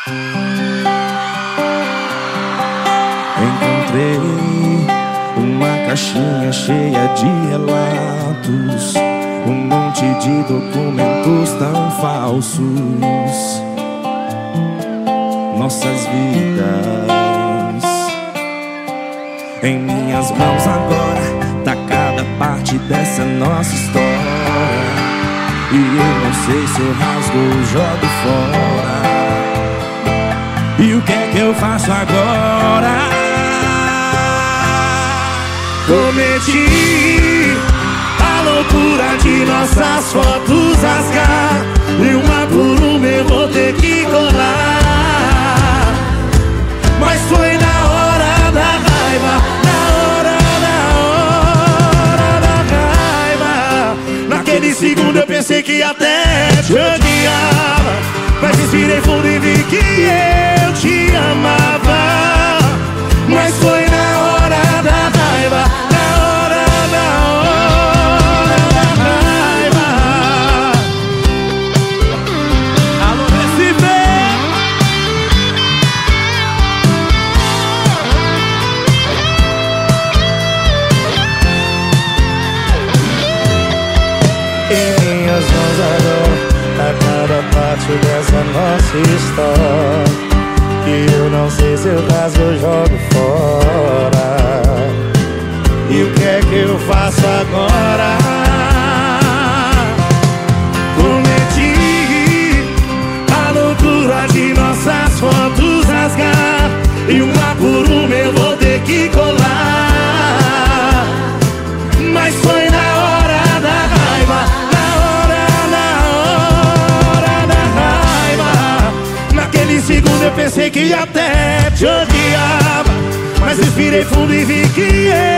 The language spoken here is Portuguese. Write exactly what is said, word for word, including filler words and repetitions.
Encontrei uma caixinha cheia de relatos, um monte de documentos tão falsos. Nossas vidas em minhas mãos agora, tá cada parte dessa nossa história. E eu não sei se eu rasgo ou jogo fora. E o que é que eu faço agora? Cometi a loucura de nossas fotos rasgar, e uma por uma eu vou ter que colar. Mas foi na hora da raiva, na hora, na hora da raiva. Naquele segundo eu pensei que até te odiava, mas respirei fundo e vi que eu te amava. Mas foi na hora da raiva, na hora, na hora da raiva. Alô, Recife! Em minhas mãos agora, a cada parte dessa nossa história, que eu não sei se eu rasgo ou jogo fora. E o que é que eu faço agora? Cometi a loucura de nossas fotos rasgar, e uma por uma eu vou ter que colar. Mas foi na hora da raiva, na hora, na hora da raiva. Naquele segundo eu pensei que até te odiava, mas respirei fundo e vi que eu